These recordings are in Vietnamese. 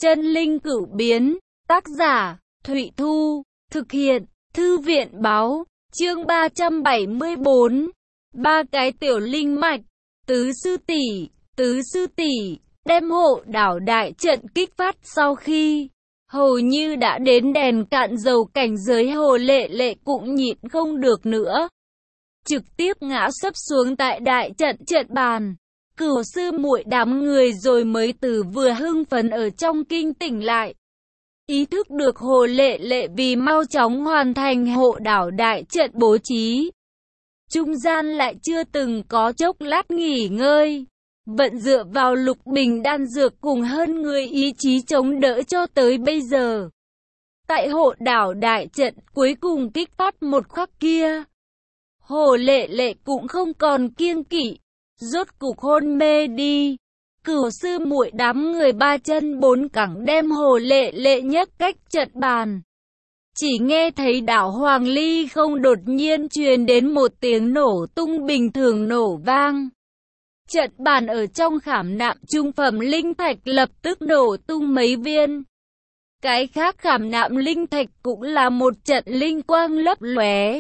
Chân linh cửu biến, tác giả, Thụy Thu, thực hiện, Thư viện báo, chương 374, ba cái tiểu linh mạch, tứ sư tỷ, đem hộ đảo đại trận kích phát sau khi, hầu như đã đến đèn cạn dầu cảnh giới Hồ Lệ Lệ cũng nhịn không được nữa. Trực tiếp ngã sấp xuống tại đại trận bàn. Cửu sư muội đám người rồi mới từ vừa hưng phấn ở trong kinh tỉnh lại. Ý thức được Hồ Lệ Lệ vì mau chóng hoàn thành hộ đảo đại trận bố trí. Trung gian lại chưa từng có chốc lát nghỉ ngơi. Vận dựa vào lục bình đan dược cùng hơn người ý chí chống đỡ cho tới bây giờ. Tại hộ đảo đại trận cuối cùng kích phát một khắc kia. Hồ Lệ Lệ cũng không còn kiêng kỵ. Rốt cục hôn mê đi. Cửu sư muội đám người ba chân bốn cẳng đem Hồ Lệ Lệ nhấc cách trận bàn. Chỉ nghe thấy đảo Hoàng Ly không đột nhiên truyền đến một tiếng nổ tung bình thường nổ vang. Trận bàn ở trong khảm nạm trung phẩm linh thạch lập tức nổ tung mấy viên. Cái khác khảm nạm linh thạch cũng là một trận linh quang lấp lóe.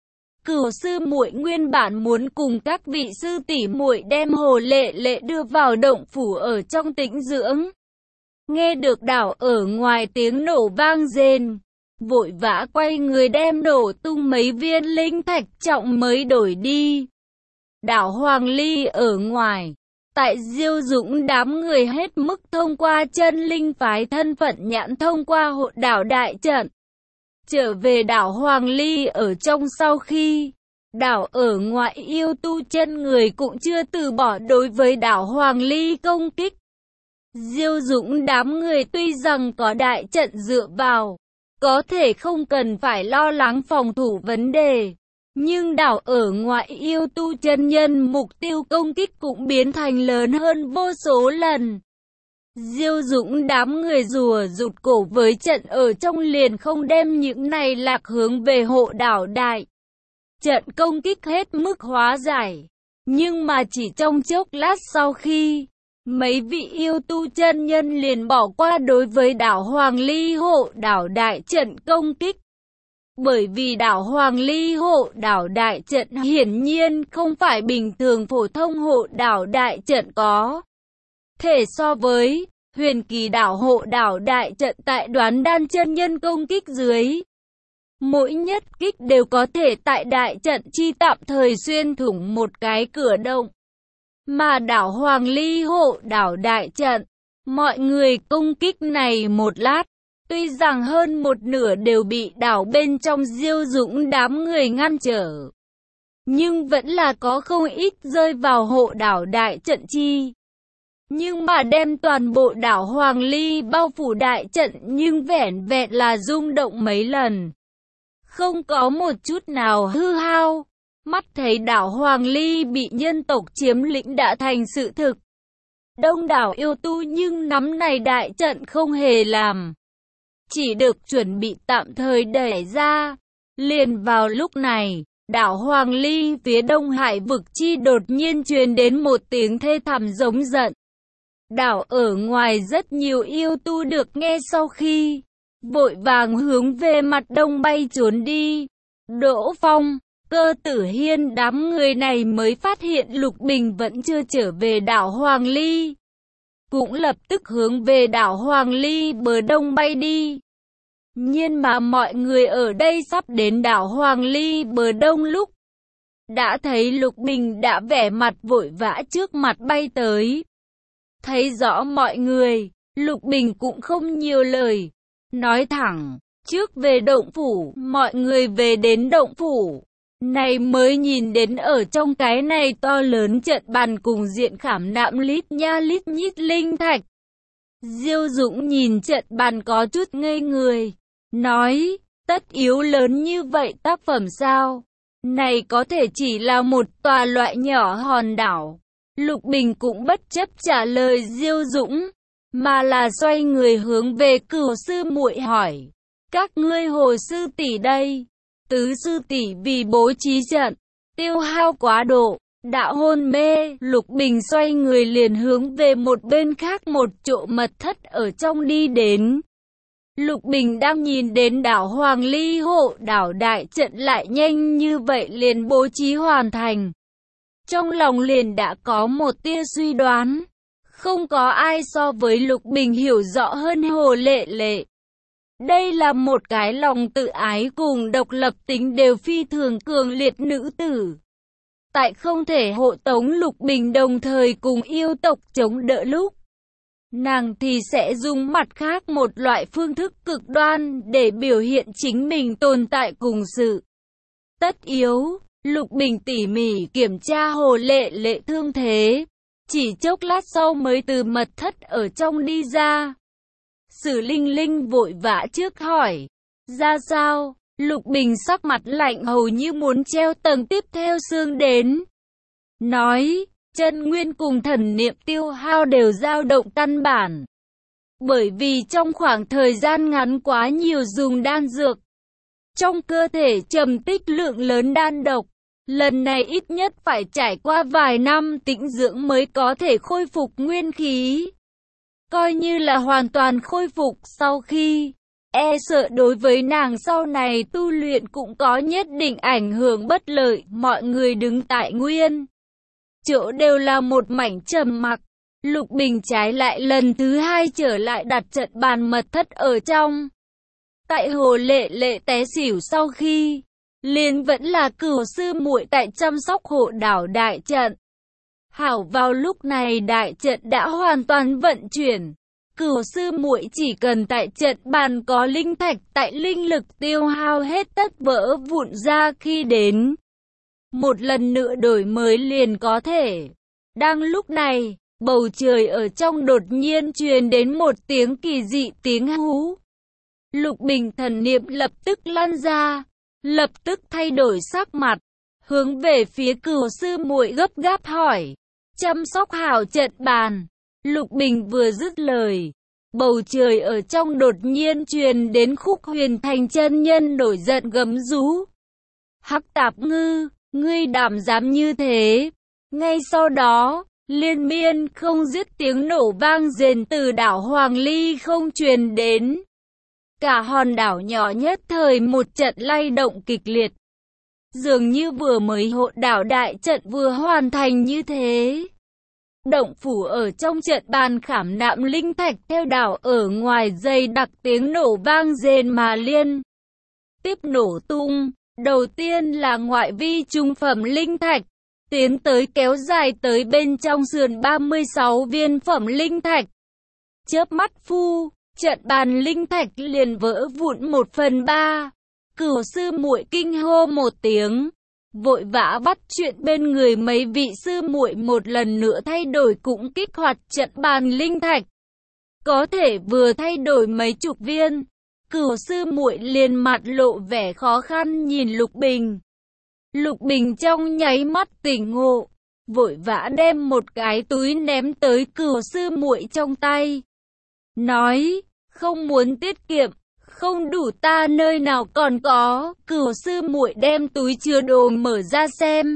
Cửu sư muội nguyên bản muốn cùng các vị sư tỷ muội đem Hồ Lệ Lệ đưa vào động phủ ở trong tĩnh dưỡng. Nghe được đảo ở ngoài tiếng nổ vang rền, vội vã quay người đem nổ tung mấy viên linh thạch trọng mới đổi đi. Đảo Hoàng Ly ở ngoài, tại Diêu Dũng đám người hết mức thông qua chân linh phái thân phận nhãn thông qua hộ đảo đại trận. Trở về đảo Hoàng Ly ở trong sau khi, đảo ở ngoại yêu tu chân người cũng chưa từ bỏ đối với đảo Hoàng Ly công kích. Diêu Dũng đám người tuy rằng có đại trận dựa vào, có thể không cần phải lo lắng phòng thủ vấn đề. Nhưng đảo ở ngoại yêu tu chân nhân mục tiêu công kích cũng biến thành lớn hơn vô số lần. Diêu Dũng đám người rùa rụt cổ với trận ở trong liền không đem những này lạc hướng về hộ đảo đại. Trận công kích hết mức hóa giải. Nhưng mà chỉ trong chốc lát sau khi, mấy vị yêu tu chân nhân liền bỏ qua đối với đảo Hoàng Ly hộ đảo đại trận công kích. Bởi vì đảo Hoàng Ly hộ đảo đại trận hiển nhiên không phải bình thường phổ thông hộ đảo đại trận có thể so với huyền kỳ đảo hộ đảo đại trận tại Đoán Đan chân nhân công kích dưới. Mỗi nhất kích đều có thể tại đại trận chi tạm thời xuyên thủng một cái cửa động. Mà đảo Hoàng Ly hộ đảo đại trận, mọi người công kích này một lát, tuy rằng hơn một nửa đều bị đảo bên trong Diêu Dũng đám người ngăn trở. Nhưng vẫn là có không ít rơi vào hộ đảo đại trận chi. Nhưng mà đem toàn bộ đảo Hoàng Ly bao phủ đại trận nhưng vẻn vẹn là rung động mấy lần. Không có một chút nào hư hao. Mắt thấy đảo Hoàng Ly bị nhân tộc chiếm lĩnh đã thành sự thực. Đông đảo yêu tu nhưng nắm này đại trận không hề làm. Chỉ được chuẩn bị tạm thời đẩy ra. Liền vào lúc này, đảo Hoàng Ly phía đông hải vực chi đột nhiên truyền đến một tiếng thê thảm giống giận. Đảo ở ngoài rất nhiều yêu tu được nghe sau khi, vội vàng hướng về mặt đông bay trốn đi. Đỗ Phong, Cơ Tử Hiên đám người này mới phát hiện Lục Bình vẫn chưa trở về đảo Hoàng Ly. Cũng lập tức hướng về đảo Hoàng Ly bờ đông bay đi. Nhưng mà mọi người ở đây sắp đến đảo Hoàng Ly bờ đông lúc đã thấy Lục Bình đã vẻ mặt vội vã trước mặt bay tới. Thấy rõ mọi người, Lục Bình cũng không nhiều lời, nói thẳng, trước về động phủ, mọi người về đến động phủ. Này mới nhìn đến ở trong cái này to lớn trận bàn cùng diện khảm nạm lít nha lít nhít linh thạch. Diêu Dũng nhìn trận bàn có chút ngây người, nói, tất yếu lớn như vậy tác phẩm sao? Này có thể chỉ là một tòa loại nhỏ hòn đảo. Lục Bình cũng bất chấp trả lời Diêu Dũng, mà là xoay người hướng về Cửu sư muội hỏi, các ngươi Hồ sư tỷ đây? Tứ sư tỷ vì bố trí trận, tiêu hao quá độ, Đã hôn mê, Lục Bình xoay người liền hướng về một bên khác một chỗ mật thất ở trong đi đến. Lục Bình đang nhìn đến đảo Hoàng Ly hộ đảo đại trận lại nhanh như vậy liền bố trí hoàn thành. Trong lòng liền đã có một tia suy đoán. Không có ai so với Lục Bình hiểu rõ hơn Hồ Lệ Lệ. Đây là một cái lòng tự ái cùng độc lập tính đều phi thường cường liệt nữ tử. Tại không thể hộ tống Lục Bình đồng thời cùng yêu tộc chống đỡ lúc, nàng thì sẽ dùng mặt khác một loại phương thức cực đoan để biểu hiện chính mình tồn tại cùng sự tất yếu. Lục Bình tỉ mỉ kiểm tra Hồ Lệ Lệ thương thế, chỉ chốc lát sau mới từ mật thất ở trong đi ra. Sử Linh Linh vội vã trước hỏi, ra sao? Lục Bình sắc mặt lạnh hầu như muốn treo tầng tiếp theo xương đến. Nói, chân nguyên cùng thần niệm tiêu hao đều dao động căn bản. Bởi vì trong khoảng thời gian ngắn quá nhiều dùng đan dược, trong cơ thể trầm tích lượng lớn đan độc. Lần này ít nhất phải trải qua vài năm tĩnh dưỡng mới có thể khôi phục nguyên khí. Coi như là hoàn toàn khôi phục sau khi, e sợ đối với nàng sau này tu luyện cũng có nhất định ảnh hưởng bất lợi. Mọi người đứng tại nguyên chỗ đều là một mảnh trầm mặc. Lục Bình trái lại lần thứ hai trở lại đặt trận bàn mật thất ở trong. Tại Hồ Lệ Lệ té xỉu sau khi, liền vẫn là Cửu sư muội tại chăm sóc hộ đảo đại trận. Hảo vào lúc này đại trận đã hoàn toàn vận chuyển. Cửu sư muội chỉ cần tại trận bàn có linh thạch tại linh lực tiêu hao hết tất vỡ vụn ra khi đến. Một lần nữa đổi mới liền có thể. Đang lúc này, bầu trời ở trong đột nhiên truyền đến một tiếng kỳ dị tiếng hú. Lục Bình thần niệm lập tức lan ra, lập tức thay đổi sắc mặt, hướng về phía Cửu sư muội gấp gáp hỏi, chăm sóc hảo trận bàn. Lục Bình vừa dứt lời, bầu trời ở trong đột nhiên truyền đến Khúc Huyền Thành chân nhân nổi giận gầm rú. Hắc Tạp Ngư, ngươi đảm dám như thế? Ngay sau đó, liên miên không dứt tiếng nổ vang rền từ đảo Hoàng Ly không truyền đến. Cả hòn đảo nhỏ nhất thời một trận lay động kịch liệt. Dường như vừa mới hộ đảo đại trận vừa hoàn thành như thế. Động phủ ở trong trận bàn khảm nạm linh thạch theo đảo ở ngoài dây đặc tiếng nổ vang rền mà liên tiếp nổ tung. Đầu tiên là ngoại vi trung phẩm linh thạch, tiến tới kéo dài tới bên trong sườn 36 viên phẩm linh thạch. Chớp mắt phu, trận bàn linh thạch liền vỡ vụn 1/3. Cửu sư muội kinh hô một tiếng, vội vã bắt chuyện bên người mấy vị sư muội một lần nữa thay đổi cũng kích hoạt trận bàn linh thạch. Có thể vừa thay đổi mấy chục viên. Cửu sư muội liền mặt lộ vẻ khó khăn nhìn Lục Bình. Lục Bình trong nháy mắt tỉnh ngộ, vội vã đem một cái túi ném tới Cửu sư muội trong tay. Nói, không muốn tiết kiệm, không đủ ta nơi nào còn có. Cửu sư muội đem túi chứa đồ mở ra xem.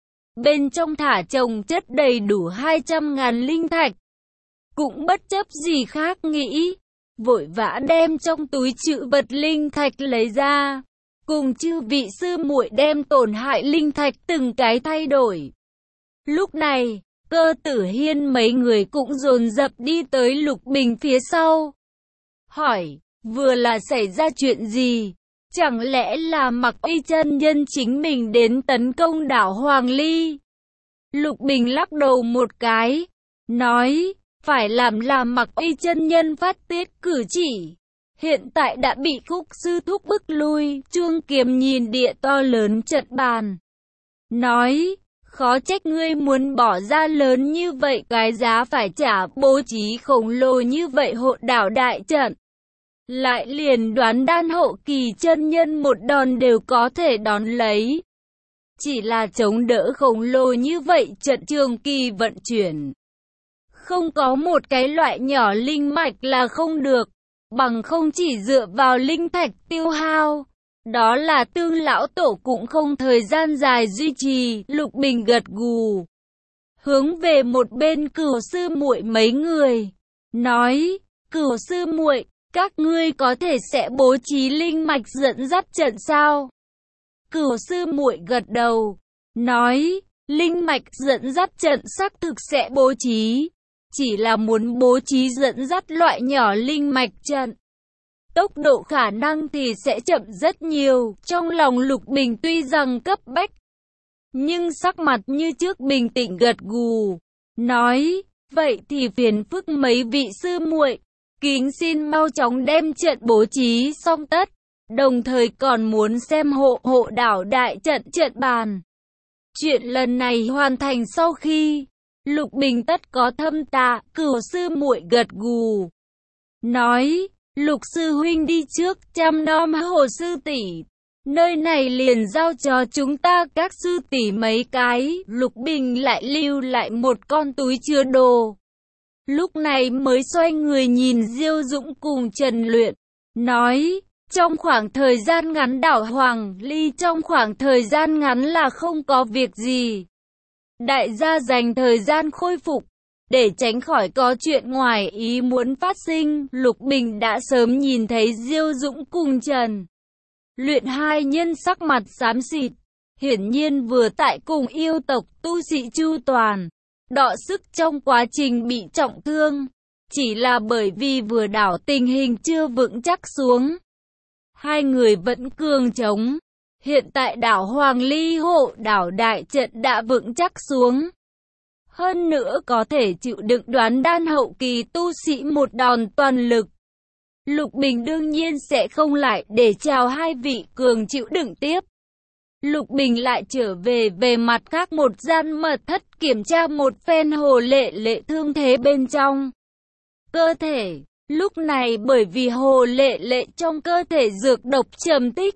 Bên trong thả chồng chất đầy đủ 200.000 linh thạch. Cũng bất chấp gì khác nghĩ, vội vã đem trong túi trữ vật linh thạch lấy ra, cùng chư vị sư muội đem tổn hại linh thạch từng cái thay đổi. Lúc này, Cơ Tử Hiên mấy người cũng dồn dập đi tới Lục Bình phía sau. Hỏi, vừa là xảy ra chuyện gì? Chẳng lẽ là Mặc Uy chân nhân chính mình đến tấn công đảo Hoàng Ly? Lục Bình lắc đầu một cái, nói, phải làm Mặc Uy chân nhân phát tiết cử chỉ. Hiện tại đã bị Khúc sư thúc bức lui. Chuông Kiếm nhìn địa to lớn trận bàn, nói, khó trách ngươi muốn bỏ ra lớn như vậy cái giá phải trả, bố trí khổng lồ như vậy hộ đảo đại trận. Lại liền đoán đan hộ kỳ chân nhân một đòn đều có thể đón lấy. Chỉ là chống đỡ khổng lồ như vậy trận trường kỳ vận chuyển. Không có một cái loại nhỏ linh mạch là không được, bằng không chỉ dựa vào linh thạch tiêu hao. Đó là Tương lão tổ cũng không thời gian dài duy trì, Lục Bình gật gù. Hướng về một bên Cửu sư muội mấy người, nói, Cửu sư muội, các ngươi có thể sẽ bố trí linh mạch dẫn dắt trận sao? Cửu sư muội gật đầu, nói, linh mạch dẫn dắt trận xác thực sẽ bố trí, chỉ là muốn bố trí dẫn dắt loại nhỏ linh mạch trận. Tốc độ khả năng thì sẽ chậm rất nhiều, trong lòng Lục Bình tuy rằng cấp bách, nhưng sắc mặt như trước bình tĩnh gật gù, nói, vậy thì phiền phức mấy vị sư muội, kính xin mau chóng đem trận bố trí xong tất, đồng thời còn muốn xem hộ đảo đại trận trận bàn. Chuyện lần này hoàn thành sau khi, Lục Bình tất có thâm tạ, Cửu sư muội gật gù, nói, Lục sư huynh đi trước, chăm nom Hồ sư tỷ. Nơi này liền giao cho chúng ta các sư tỷ mấy cái. Lục Bình lại lưu lại một con túi chứa đồ. Lúc này mới xoay người nhìn Diêu Dũng cùng Trần Luyện, nói, trong khoảng thời gian ngắn đảo Hoàng Ly trong khoảng thời gian ngắn là không có việc gì. Đại gia dành thời gian khôi phục, để tránh khỏi có chuyện ngoài ý muốn phát sinh. Lục Bình đã sớm nhìn thấy Diêu Dũng cùng Trần Luyện hai nhân sắc mặt xám xịt, hiển nhiên vừa tại cùng yêu tộc tu sĩ chu toàn, đọ sức trong quá trình bị trọng thương, chỉ là bởi vì vừa đảo tình hình chưa vững chắc xuống. Hai người vẫn cường chống, hiện tại đảo Hoàng Ly hộ đảo đại trận đã vững chắc xuống. Hơn nữa có thể chịu đựng đoán đan hậu kỳ tu sĩ một đòn toàn lực. Lục Bình đương nhiên sẽ không lại để chào hai vị cường chịu đựng tiếp. Lục Bình lại trở về mặt khác một gian mật thất kiểm tra một phen Hồ Lệ Lệ thương thế bên trong cơ thể. Lúc này bởi vì Hồ Lệ Lệ trong cơ thể dược độc trầm tích,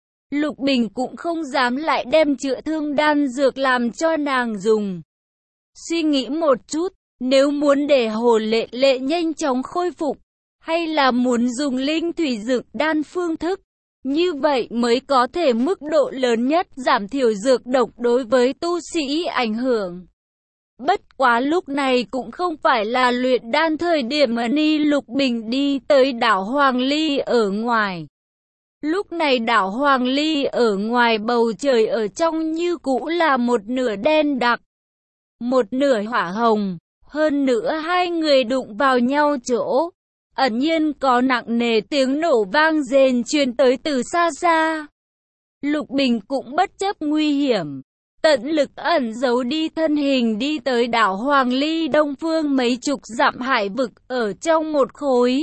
Lục Bình cũng không dám lại đem chữa thương đan dược làm cho nàng dùng. Suy nghĩ một chút, nếu muốn để Hồ Lệ Lệ nhanh chóng khôi phục, hay là muốn dùng linh thủy dược đan phương thức, như vậy mới có thể mức độ lớn nhất giảm thiểu dược độc đối với tu sĩ ảnh hưởng. Bất quá lúc này cũng không phải là luyện đan thời điểm mà Lục Bình đi tới đảo Hoàng Ly ở ngoài. Lúc này đảo Hoàng Ly ở ngoài bầu trời ở trong như cũ là một nửa đen đặc, một nửa hỏa hồng, hơn nữa hai người đụng vào nhau chỗ, ẩn nhiên có nặng nề tiếng nổ vang rền truyền tới từ xa xa. Lục Bình cũng bất chấp nguy hiểm, tận lực ẩn giấu đi thân hình đi tới đảo Hoàng Ly đông phương mấy chục dặm hải vực ở trong một khối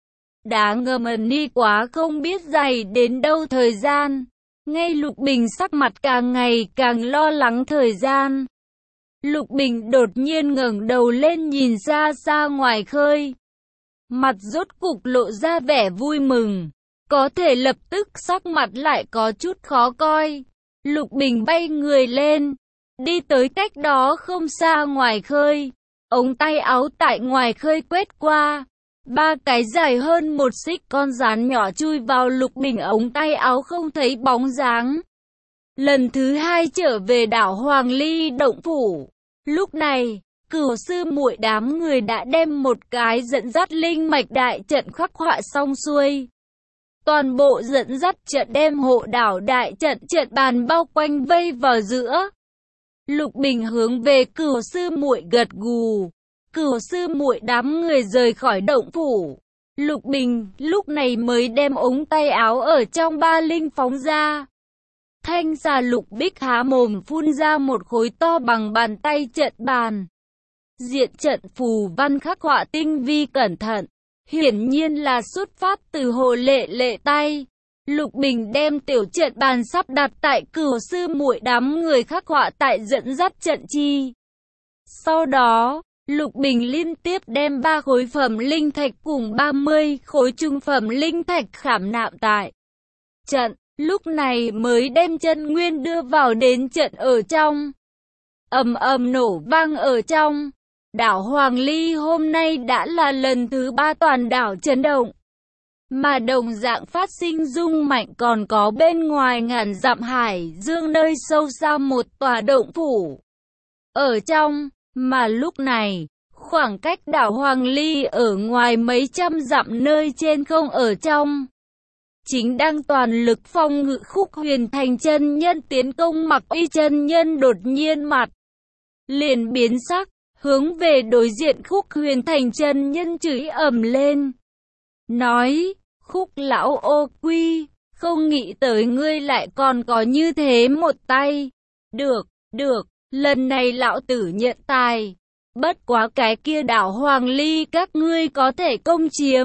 đá ngầm ẩn đi quá không biết dày đến đâu thời gian. Ngay Lục Bình sắc mặt càng ngày càng lo lắng thời gian. Lục Bình đột nhiên ngẩng đầu lên nhìn xa xa ngoài khơi. Mặt rốt cục lộ ra vẻ vui mừng, có thể lập tức sắc mặt lại có chút khó coi. Lục Bình bay người lên, đi tới cách đó không xa ngoài khơi. Ống tay áo tại ngoài khơi quét qua, ba cái dài hơn một xích con gián nhỏ chui vào Lục Bình ống tay áo không thấy bóng dáng. Lần thứ hai trở về đảo Hoàng Ly động phủ. Lúc này, Cửu sư muội đám người đã đem một cái dẫn dắt linh mạch đại trận khắc họa xong xuôi. Toàn bộ dẫn dắt trận đem hộ đảo đại trận trận bàn bao quanh vây vào giữa. Lục Bình hướng về Cửu sư muội gật gù. Cửu sư muội đám người rời khỏi động phủ. Lục Bình lúc này mới đem ống tay áo ở trong ba linh phóng ra. Thanh xà Lục Bích há mồm phun ra một khối to bằng bàn tay trận bàn. Diện trận phù văn khắc họa tinh vi cẩn thận, hiển nhiên là xuất phát từ Hồ Lệ Lệ tay. Lục Bình đem tiểu trận bàn sắp đặt tại Cửu sư muội đám người khắc họa tại dẫn dắt trận chi. Sau đó, Lục Bình liên tiếp đem 3 khối phẩm linh thạch cùng 30 khối trung phẩm linh thạch khảm nạm tại trận, lúc này mới đem chân nguyên đưa vào đến trận ở trong. Ầm ầm nổ vang ở trong. Đảo Hoàng Ly hôm nay đã là lần thứ 3 toàn đảo chấn động. mà đồng dạng phát sinh rung mạnh còn có bên ngoài ngàn dặm hải dương nơi sâu xa một tòa động phủ. Ở trong, mà lúc này, khoảng cách đảo Hoàng Ly ở ngoài mấy trăm dặm nơi trên không ở trong. Chính đang toàn lực phong ngự Khúc Huyền Thành chân nhân tiến công Mặc Y chân nhân đột nhiên mặt liền biến sắc, hướng về đối diện Khúc Huyền Thành chân nhân chửi ầm lên. Nói, Khúc lão ô quy, không nghĩ tới ngươi lại còn có như thế một tay. Được, lần này lão tử nhận tài. Bất quá cái kia đảo Hoàng Ly các ngươi có thể công chiếm.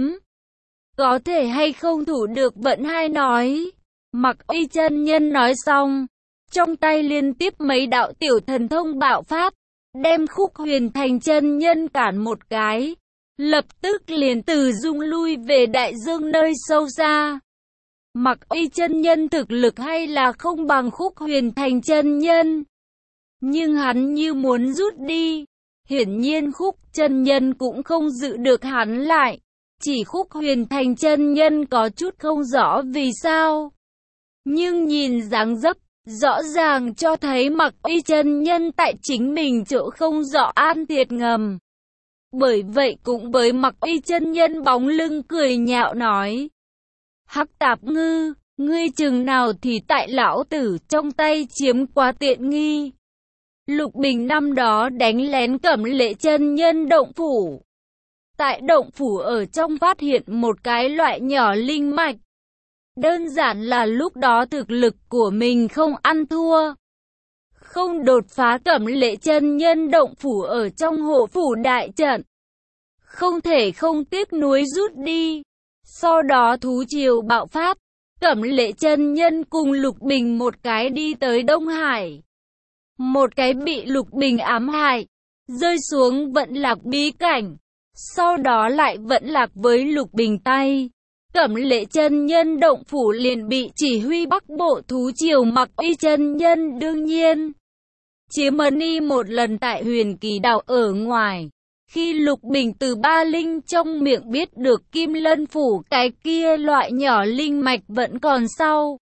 Có thể hay không thủ được vẫn hay nói. Mặc Y chân nhân nói xong, trong tay liên tiếp mấy đạo tiểu thần thông bạo phát, đem Khúc Huyền Thành chân nhân cản một cái. Lập tức liền từ dung lui về đại dương nơi sâu xa. Mặc Y chân nhân thực lực hay là không bằng Khúc Huyền Thành chân nhân. Nhưng hắn như muốn rút đi. Hiển nhiên Khúc chân nhân cũng không giữ được hắn lại. Chỉ Khúc Huyền Thành chân nhân có chút không rõ vì sao. Nhưng nhìn dáng dấp, rõ ràng cho thấy Mặc Y chân nhân tại chính mình chỗ không rõ an thiệt ngầm. Bởi vậy cũng với Mặc Y chân nhân bóng lưng cười nhạo nói. Hắc Tạp Ngư, ngươi chừng nào thì tại lão tử trong tay chiếm quá tiện nghi. Lục Bình năm đó đánh lén Cẩm Lệ chân nhân động phủ. Tại động phủ ở trong phát hiện một cái loại nhỏ linh mạch. Đơn giản là lúc đó thực lực của mình không ăn thua. Không đột phá Cẩm Lệ chân nhân động phủ ở trong hộ phủ đại trận. Không thể không tiếc nuối rút đi. Sau đó thú triều bạo phát. Cẩm Lệ chân nhân cùng Lục Bình một cái đi tới Đông Hải. Một cái bị Lục Bình ám hại. Rơi xuống vận lạc bí cảnh. Sau đó lại vận lạc với Lục Bình tay. Cẩm Lệ chân nhân động phủ liền bị chỉ huy Bắc Bộ thú triều Mặc Y chân nhân đương nhiên. Chiếm ấn một lần tại Huyền Kỳ đảo ở ngoài. Khi Lục Bình từ Ba Linh trong miệng biết được Kim Lân phủ cái kia loại nhỏ linh mạch vẫn còn sau.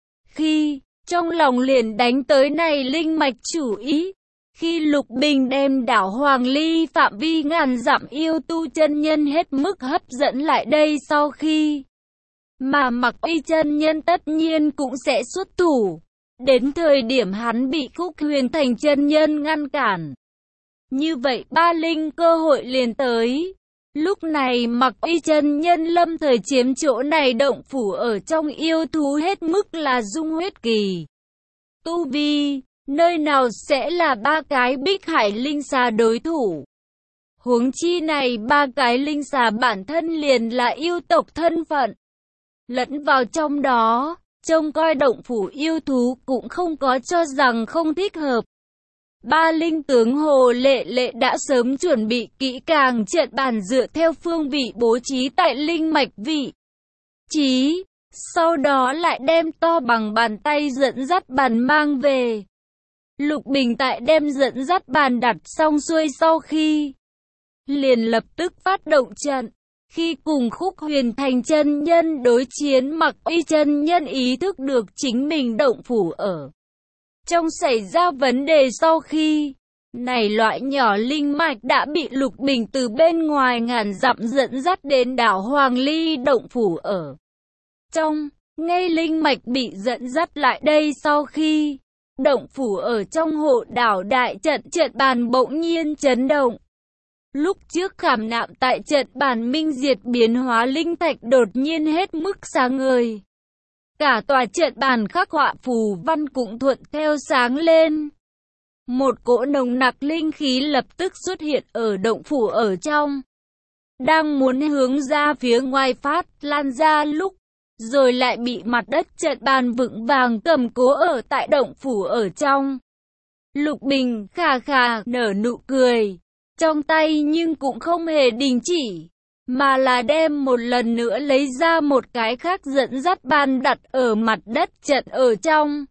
Khi trong lòng liền đánh tới này linh mạch chủ ý. Khi Lục Bình đem đảo Hoàng Ly phạm vi ngàn dặm yêu tu chân nhân hết mức hấp dẫn lại đây sau khi mà Mặc Y chân nhân tất nhiên cũng sẽ xuất thủ. Đến thời điểm hắn bị Khúc Huyền Thành chân nhân ngăn cản. Như vậy Ba Linh cơ hội liền tới. Lúc này Mặc Y chân nhân lâm thời chiếm chỗ này động phủ ở trong yêu thú hết mức là dung huyết kỳ. Tu vi, nơi nào sẽ là ba cái Bích Hải linh xà đối thủ. Huống chi này ba cái linh xà bản thân liền là yêu tộc thân phận. Lẫn vào trong đó, trông coi động phủ yêu thú cũng không có cho rằng không thích hợp. Ba linh tướng Hồ Lệ Lệ đã sớm chuẩn bị kỹ càng trận bàn dựa theo phương vị bố trí tại linh mạch vị trí. Sau đó lại đem to bằng bàn tay dẫn dắt bàn mang về. Lục Bình tại đem dẫn dắt bàn đặt xong xuôi sau khi liền lập tức phát động trận. Khi cùng Khúc Huyền Thành chân nhân đối chiến, Mặc Y chân nhân ý thức được chính mình động phủ ở trong xảy ra vấn đề sau khi này loại nhỏ linh mạch đã bị Lục Bình từ bên ngoài ngàn dặm dẫn dắt đến đảo Hoàng Ly động phủ ở trong. Ngay linh mạch bị dẫn dắt lại đây sau khi động phủ ở trong hộ đảo đại trận trận bàn bỗng nhiên chấn động. Lúc trước khảm nạm tại trận bàn minh diệt biến hóa linh thạch đột nhiên hết mức sáng ngời. Cả tòa trận bàn khắc họa phù văn cũng thuận theo sáng lên. Một cỗ nồng nặc linh khí lập tức xuất hiện ở động phủ ở trong. Đang muốn hướng ra phía ngoài phát lan ra lúc, rồi lại bị mặt đất trận bàn vững vàng cầm cố ở tại động phủ ở trong. Lục Bình khà khà nở nụ cười, trong tay nhưng cũng không hề đình chỉ, mà là đem một lần nữa lấy ra một cái khác dẫn dắt bàn đặt ở mặt đất trận ở trong.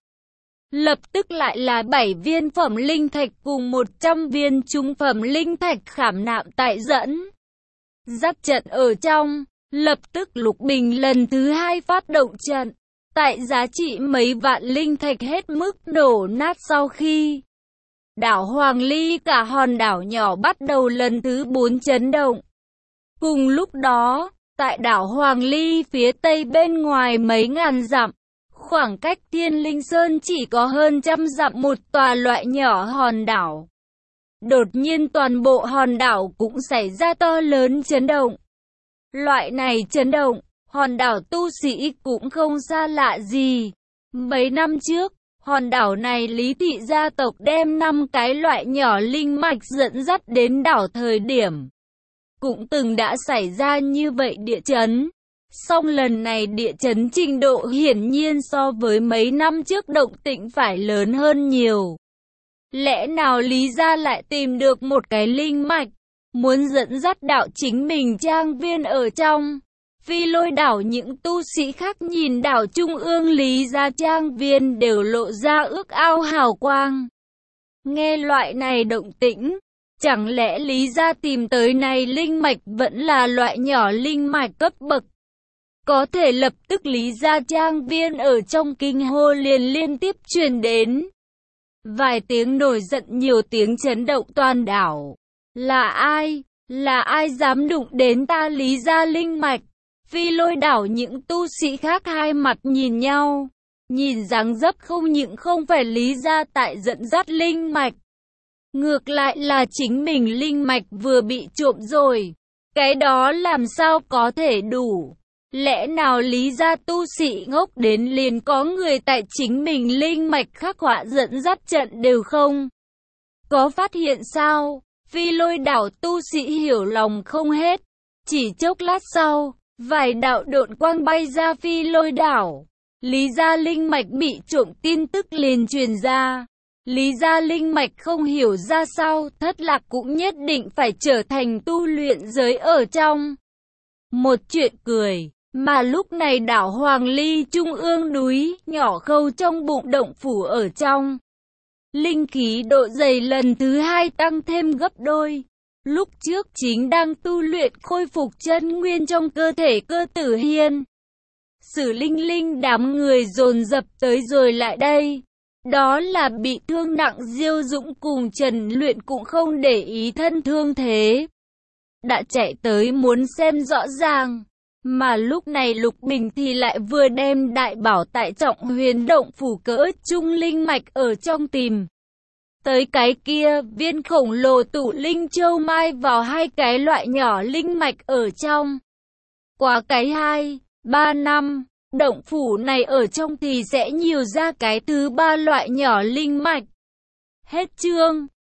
Lập tức lại là 7 viên phẩm linh thạch cùng 100 viên trung phẩm linh thạch khảm nạm tại dẫn dắt trận ở trong. Lập tức Lục Bình lần thứ hai phát động trận. Tại giá trị mấy vạn linh thạch hết mức đổ nát sau khi đảo Hoàng Ly cả hòn đảo nhỏ bắt đầu lần thứ 4 chấn động. Cùng lúc đó, tại đảo Hoàng Ly phía tây bên ngoài mấy ngàn dặm, khoảng cách Thiên Linh Sơn chỉ có hơn trăm dặm một tòa loại nhỏ hòn đảo. Đột nhiên toàn bộ hòn đảo cũng xảy ra to lớn chấn động. Loại này chấn động, hòn đảo tu sĩ cũng không xa lạ gì. Mấy năm trước, hòn đảo này Lý thị gia tộc đem 5 cái loại nhỏ linh mạch dẫn dắt đến đảo thời điểm cũng từng đã xảy ra như vậy địa chấn. Song lần này địa chấn trình độ hiển nhiên so với mấy năm trước động tĩnh phải lớn hơn nhiều. Lẽ nào Lý gia lại tìm được một cái linh mạch, muốn dẫn dắt đạo chính mình trang viên ở trong Phi Lôi đảo? Những tu sĩ khác nhìn đảo trung ương Lý gia trang viên đều lộ ra ước ao hào quang. Nghe loại này động tĩnh, chẳng lẽ Lý gia tìm tới này linh mạch vẫn là loại nhỏ linh mạch cấp bậc? Có thể lập tức Lý gia trang viên ở trong kinh hô liền liên tiếp truyền đến. Vài tiếng nổi giận, nhiều tiếng chấn động toàn đảo. Là ai? Là ai dám đụng đến ta Lý gia linh mạch? Phi Lôi đảo những tu sĩ khác hai mặt nhìn nhau. Nhìn dáng dấp không những không phải Lý gia tại dẫn dắt linh mạch, ngược lại là chính mình linh mạch vừa bị trộm rồi. Cái đó làm sao có thể đủ? Lẽ nào Lý gia tu sĩ ngốc đến liền có người tại chính mình linh mạch khắc họa dẫn dắt trận đều không có phát hiện sao? Phi Lôi đảo tu sĩ hiểu lòng không hết. Chỉ chốc lát sau, vài đạo độn quang bay ra Phi Lôi đảo. Lý gia linh mạch bị trộm tin tức liền truyền ra. Lý gia linh mạch không hiểu ra sao, thất lạc cũng nhất định phải trở thành tu luyện giới ở trong một chuyện cười. Mà lúc này đảo Hoàng Ly trung ương núi nhỏ khâu trong bụng động phủ ở trong, linh khí độ dày lần thứ hai tăng thêm gấp đôi. Lúc trước chính đang tu luyện khôi phục chân nguyên trong cơ thể Cơ Tử Hiên, Sử Linh Linh đám người dồn dập tới rồi lại đây. Đó là bị thương nặng Diêu Dũng cùng Trần Luyện cũng không để ý thân thương thế, đã chạy tới muốn xem rõ ràng. Mà lúc này Lục Bình thì lại vừa đem đại bảo tại Trọng Huyền động phủ cỡ trung linh mạch ở trong tìm tới cái kia viên khổng lồ tụ linh châu mai vào hai cái loại nhỏ linh mạch ở trong. Qua cái 2-3 năm, động phủ này ở trong thì sẽ nhiều ra cái thứ 3 loại nhỏ linh mạch. Hết chương.